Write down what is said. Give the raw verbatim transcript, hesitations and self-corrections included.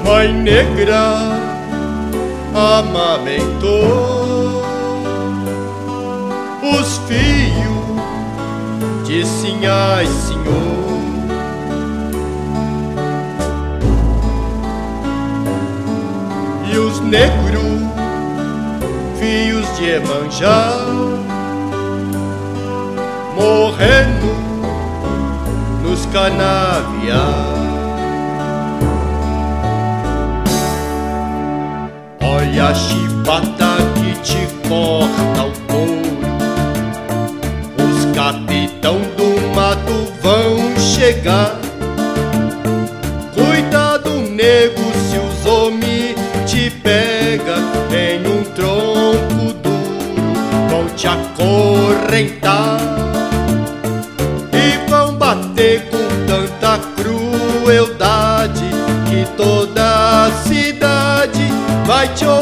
Mãe negra amamentou os filhos, disse: ai, senhor. E os negros, filhos de Emanjá, morrendo nos canaviais. Olha a chibata que te corta o couro, os capitão do mato vão chegar. Cuidado, nego, se os homens te pega em um tronco duro, vão te acorrentar e vão bater com tanta crueldade que toda a cidade vai te ouvir